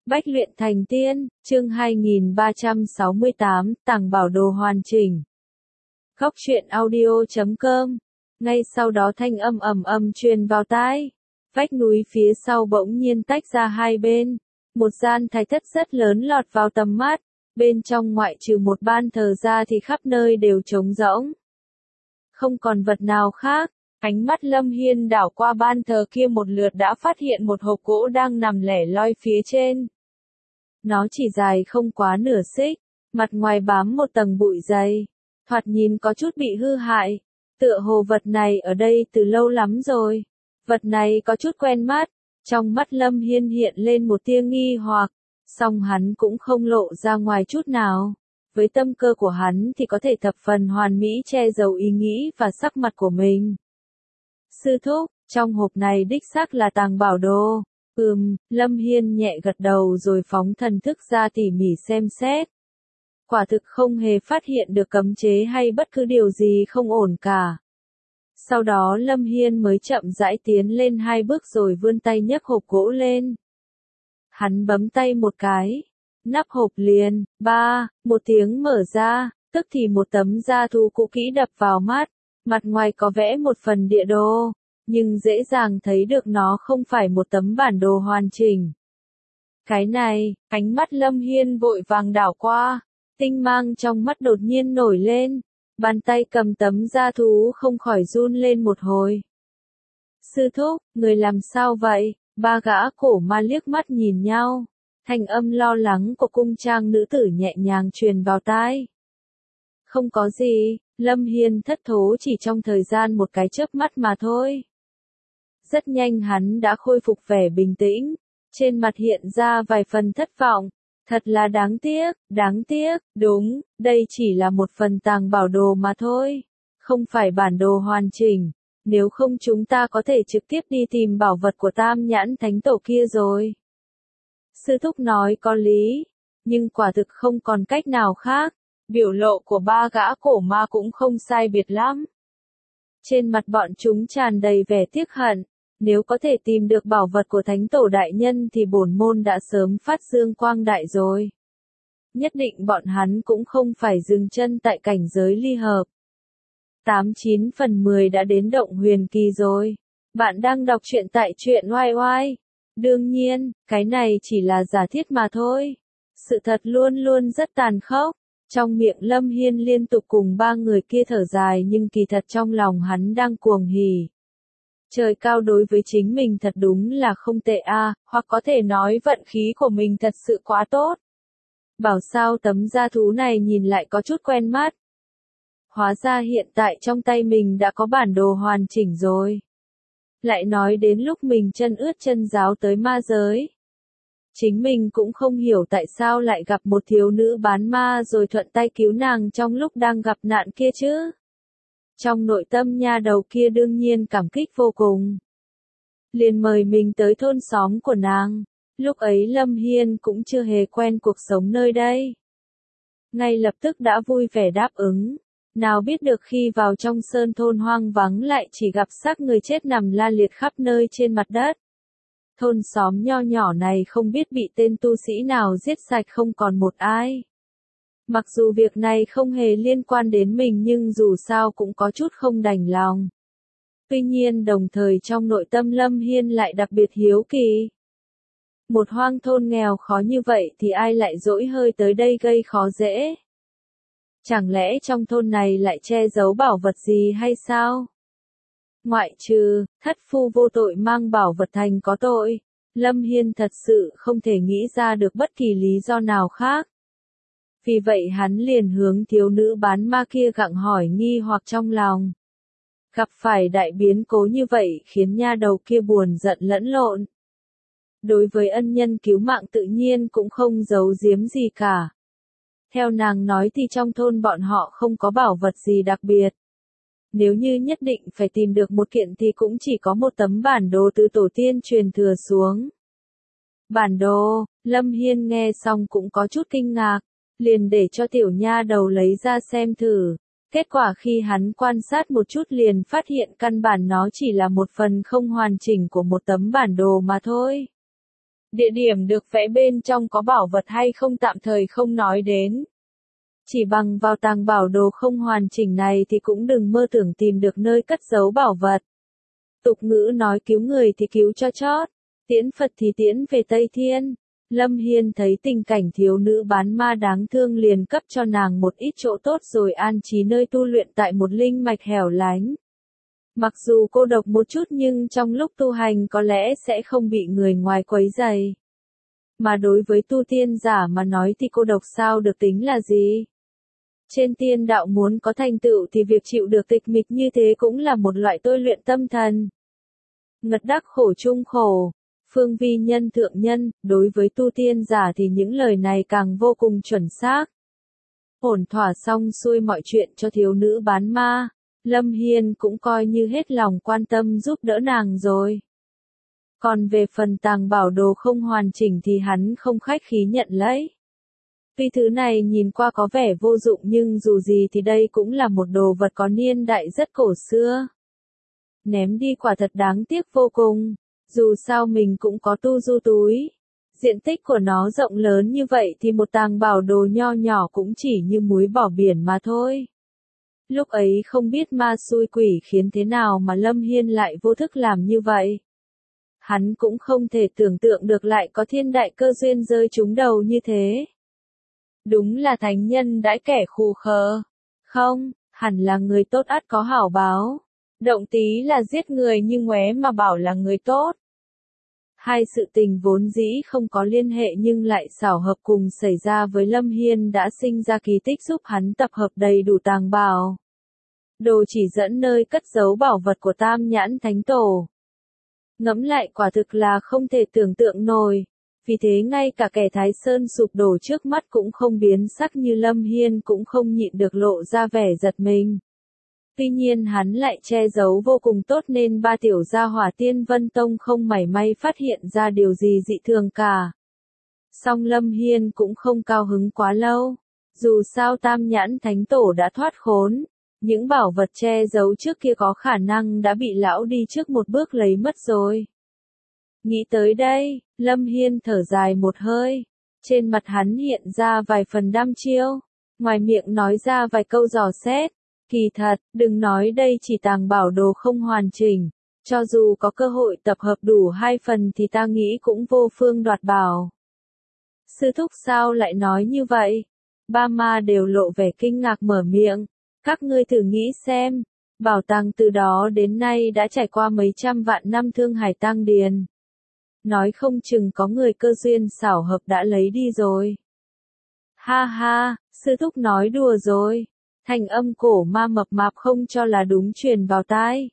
Bách luyện thành tiên, chương 2368, tàng bảo đồ hoàn chỉnh. Góc truyện audio.com. Ngay sau đó thanh âm ầm ầm truyền vào tai. Vách núi phía sau bỗng nhiên tách ra hai bên. Một gian thạch thất rất lớn lọt vào tầm mắt. Bên trong ngoại trừ một ban thờ ra thì khắp nơi đều trống rỗng. Không còn vật nào khác. Ánh mắt Lâm Hiên đảo qua ban thờ kia một lượt đã phát hiện một hộp gỗ đang nằm lẻ loi phía trên. Nó chỉ dài không quá nửa xích, mặt ngoài bám một tầng bụi dày, thoạt nhìn có chút bị hư hại. Tựa hồ vật này ở đây từ lâu lắm rồi. Vật này có chút quen mắt, trong mắt Lâm Hiên hiện lên một tia nghi hoặc, song hắn cũng không lộ ra ngoài chút nào. Với tâm cơ của hắn thì có thể thập phần hoàn mỹ che giấu ý nghĩ và sắc mặt của mình. Sư thúc, trong hộp này đích xác là tàng bảo đồ. Lâm Hiên nhẹ gật đầu rồi phóng thần thức ra tỉ mỉ xem xét. Quả thực không hề phát hiện được cấm chế hay bất cứ điều gì không ổn cả. Sau đó Lâm Hiên mới chậm rãi tiến lên hai bước rồi vươn tay nhấc hộp gỗ lên. Hắn bấm tay một cái, nắp hộp liền, một tiếng mở ra, tức thì một tấm da thú cũ kỹ đập vào mắt, mặt ngoài có vẽ một phần địa đồ. Nhưng dễ dàng thấy được nó không phải một tấm bản đồ hoàn chỉnh. Cái này, ánh mắt Lâm Hiên vội vàng đảo qua, tinh mang trong mắt đột nhiên nổi lên, bàn tay cầm tấm da thú không khỏi run lên một hồi. Sư thúc, người làm sao vậy? Ba gã cổ ma liếc mắt nhìn nhau, thanh âm lo lắng của cung trang nữ tử nhẹ nhàng truyền vào tai. Không có gì, Lâm Hiên thất thố chỉ trong thời gian một cái chớp mắt mà thôi. Rất nhanh hắn đã khôi phục vẻ bình tĩnh, trên mặt hiện ra vài phần thất vọng, thật là đáng tiếc, đúng, đây chỉ là một phần tàng bảo đồ mà thôi, không phải bản đồ hoàn chỉnh, nếu không chúng ta có thể trực tiếp đi tìm bảo vật của Tam Nhãn Thánh Tổ kia rồi. Sư thúc nói có lý, nhưng quả thực không còn cách nào khác, biểu lộ của ba gã cổ ma cũng không sai biệt lắm. Trên mặt bọn chúng tràn đầy vẻ tiếc hận. Nếu có thể tìm được bảo vật của Thánh Tổ Đại Nhân thì bổn môn đã sớm phát dương quang đại rồi. Nhất định bọn hắn cũng không phải dừng chân tại cảnh giới ly hợp. 89 phần 10 đã đến động huyền kỳ rồi. Bạn đang đọc truyện tại truyện oai oai. Đương nhiên, cái này chỉ là giả thiết mà thôi. Sự thật luôn luôn rất tàn khốc. Trong miệng Lâm Hiên liên tục cùng ba người kia thở dài nhưng kỳ thật trong lòng hắn đang cuồng hỉ. Trời cao đối với chính mình thật đúng là không tệ hoặc có thể nói vận khí của mình thật sự quá tốt. Bảo sao tấm da thú này nhìn lại có chút quen mắt. Hóa ra hiện tại trong tay mình đã có bản đồ hoàn chỉnh rồi. Lại nói đến lúc mình chân ướt chân ráo tới ma giới. Chính mình cũng không hiểu tại sao lại gặp một thiếu nữ bán ma rồi thuận tay cứu nàng trong lúc đang gặp nạn kia chứ. Trong nội tâm nha đầu kia đương nhiên cảm kích vô cùng. Liền mời mình tới thôn xóm của nàng. Lúc ấy Lâm Hiên cũng chưa hề quen cuộc sống nơi đây. Ngay lập tức đã vui vẻ đáp ứng. Nào biết được khi vào trong sơn thôn hoang vắng lại chỉ gặp xác người chết nằm la liệt khắp nơi trên mặt đất. Thôn xóm nho nhỏ này không biết bị tên tu sĩ nào giết sạch không còn một ai. Mặc dù việc này không hề liên quan đến mình nhưng dù sao cũng có chút không đành lòng. Tuy nhiên đồng thời trong nội tâm Lâm Hiên lại đặc biệt hiếu kỳ. Một hoang thôn nghèo khó như vậy thì ai lại dỗi hơi tới đây gây khó dễ? Chẳng lẽ trong thôn này lại che giấu bảo vật gì hay sao? Ngoại trừ, thất phu vô tội mang bảo vật thành có tội, Lâm Hiên thật sự không thể nghĩ ra được bất kỳ lý do nào khác. Vì vậy hắn liền hướng thiếu nữ bán ma kia gặng hỏi nghi hoặc trong lòng. Gặp phải đại biến cố như vậy khiến nha đầu kia buồn giận lẫn lộn. Đối với ân nhân cứu mạng tự nhiên cũng không giấu giếm gì cả. Theo nàng nói thì trong thôn bọn họ không có bảo vật gì đặc biệt. Nếu như nhất định phải tìm được một kiện thì cũng chỉ có một tấm bản đồ từ tổ tiên truyền thừa xuống. Bản đồ, Lâm Hiên nghe xong cũng có chút kinh ngạc. Liền để cho tiểu nha đầu lấy ra xem thử. Kết quả khi hắn quan sát một chút liền phát hiện căn bản nó chỉ là một phần không hoàn chỉnh của một tấm bản đồ mà thôi. Địa điểm được vẽ bên trong có bảo vật hay không tạm thời không nói đến. Chỉ bằng vào tàng bảo đồ không hoàn chỉnh này thì cũng đừng mơ tưởng tìm được nơi cất giấu bảo vật. Tục ngữ nói cứu người thì cứu cho chót, tiễn Phật thì tiễn về Tây Thiên. Lâm Hiên thấy tình cảnh thiếu nữ bán ma đáng thương liền cấp cho nàng một ít chỗ tốt rồi an trí nơi tu luyện tại một linh mạch hẻo lánh. Mặc dù cô độc một chút nhưng trong lúc tu hành có lẽ sẽ không bị người ngoài quấy rầy. Mà đối với tu tiên giả mà nói thì cô độc sao được tính là gì? Trên tiên đạo muốn có thành tựu thì việc chịu được tịch mịch như thế cũng là một loại tôi luyện tâm thần. Ngật đắc khổ chung khổ, phương vi nhân thượng nhân, đối với tu tiên giả thì những lời này càng vô cùng chuẩn xác. Ổn thỏa xong xuôi mọi chuyện cho thiếu nữ bán ma, Lâm Hiên cũng coi như hết lòng quan tâm giúp đỡ nàng rồi. Còn về phần tàng bảo đồ không hoàn chỉnh thì hắn không khách khí nhận lấy. Tuy thứ này nhìn qua có vẻ vô dụng nhưng dù gì thì đây cũng là một đồ vật có niên đại rất cổ xưa. Ném đi quả thật đáng tiếc vô cùng, dù sao mình cũng có tu du túi. Diện tích của nó rộng lớn như vậy thì một tàng bảo đồ nho nhỏ cũng chỉ như muối bỏ biển mà thôi. Lúc ấy không biết ma xui quỷ khiến thế nào mà Lâm Hiên lại vô thức làm như vậy. Hắn cũng không thể tưởng tượng được lại có thiên đại cơ duyên rơi trúng đầu như thế. Đúng là thánh nhân đãi kẻ khù khờ. Không, hẳn là người tốt ắt có hảo báo. Động tí là giết người nhưng ngoé mà bảo là người tốt. Hai sự tình vốn dĩ không có liên hệ nhưng lại xảo hợp cùng xảy ra với Lâm Hiên đã sinh ra kỳ tích giúp hắn tập hợp đầy đủ tàng bảo. Đồ chỉ dẫn nơi cất giấu bảo vật của Tam Nhãn Thánh Tổ. Ngẫm lại quả thực là không thể tưởng tượng nổi. Vì thế ngay cả kẻ Thái Sơn sụp đổ trước mắt cũng không biến sắc như Lâm Hiên cũng không nhịn được lộ ra vẻ giật mình. Tuy nhiên hắn lại che giấu vô cùng tốt nên ba tiểu gia hỏa Tiên Vân Tông không mảy may phát hiện ra điều gì dị thường cả. Song Lâm Hiên cũng không cao hứng quá lâu. Dù sao Tam Nhãn Thánh Tổ đã thoát khốn. Những bảo vật che giấu trước kia có khả năng đã bị lão đi trước một bước lấy mất rồi. Nghĩ tới đây, Lâm Hiên thở dài một hơi. Trên mặt hắn hiện ra vài phần đăm chiêu. Ngoài miệng nói ra vài câu dò xét. Kỳ thật, đừng nói đây chỉ tàng bảo đồ không hoàn chỉnh. Cho dù có cơ hội tập hợp đủ 2 phần thì ta nghĩ cũng vô phương đoạt bảo. Sư thúc sao lại nói như vậy? Ba ma đều lộ vẻ kinh ngạc mở miệng. Các ngươi thử nghĩ xem. Bảo tàng từ đó đến nay đã trải qua mấy trăm vạn năm Thương Hải Tang Điền. Nói không chừng có người cơ duyên xảo hợp đã lấy đi rồi. Ha ha, sư thúc nói đùa rồi. Thanh âm cổ ma mập mạp không cho là đúng truyền vào tai.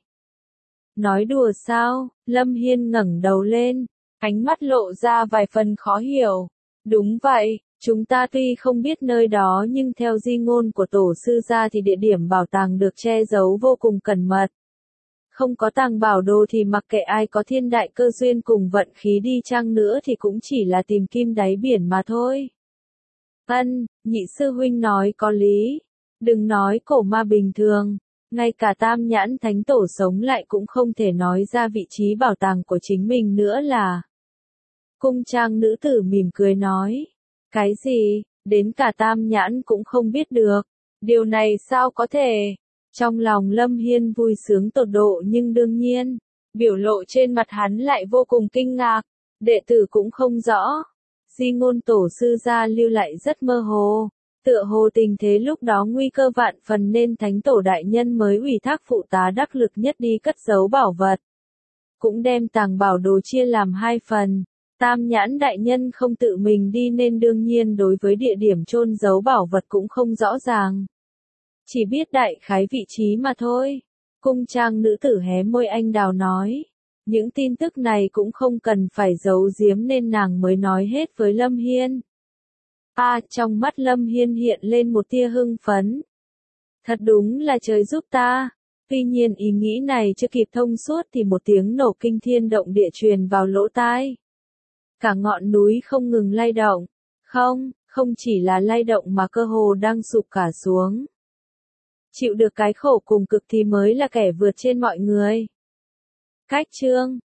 Nói đùa sao? Lâm Hiên ngẩng đầu lên, ánh mắt lộ ra vài phần khó hiểu. Đúng vậy, chúng ta tuy không biết nơi đó nhưng theo di ngôn của tổ sư gia thì địa điểm bảo tàng được che giấu vô cùng cẩn mật. Không có tàng bảo đồ thì mặc kệ ai có thiên đại cơ duyên cùng vận khí đi chăng nữa thì cũng chỉ là tìm kim đáy biển mà thôi. Nhị sư huynh nói có lý. Đừng nói cổ ma bình thường, ngay cả Tam Nhãn Thánh Tổ sống lại cũng không thể nói ra vị trí bảo tàng của chính mình nữa là. Cung trang nữ tử mỉm cười nói. Cái gì, đến cả Tam Nhãn cũng không biết được. Điều này sao có thể? Trong lòng Lâm Hiên vui sướng tột độ nhưng đương nhiên, biểu lộ trên mặt hắn lại vô cùng kinh ngạc. Đệ tử cũng không rõ. Di ngôn tổ sư gia lưu lại rất mơ hồ. Tựa hồ tình thế lúc đó nguy cơ vạn phần nên Thánh Tổ đại nhân mới ủy thác phụ tá đắc lực nhất đi cất giấu bảo vật. Cũng đem tàng bảo đồ chia làm 2 phần. Tam Nhãn đại nhân không tự mình đi nên đương nhiên đối với địa điểm chôn giấu bảo vật cũng không rõ ràng. Chỉ biết đại khái vị trí mà thôi. Cung trang nữ tử hé môi anh đào nói. Những tin tức này cũng không cần phải giấu giếm nên nàng mới nói hết với Lâm Hiên. Trong mắt Lâm Hiên hiện lên một tia hưng phấn. Thật đúng là trời giúp ta. Tuy nhiên ý nghĩ này chưa kịp thông suốt thì một tiếng nổ kinh thiên động địa truyền vào lỗ tai. Cả ngọn núi không ngừng lay động. Không chỉ là lay động mà cơ hồ đang sụp cả xuống. Chịu được cái khổ cùng cực thì mới là kẻ vượt trên mọi người. Cách chương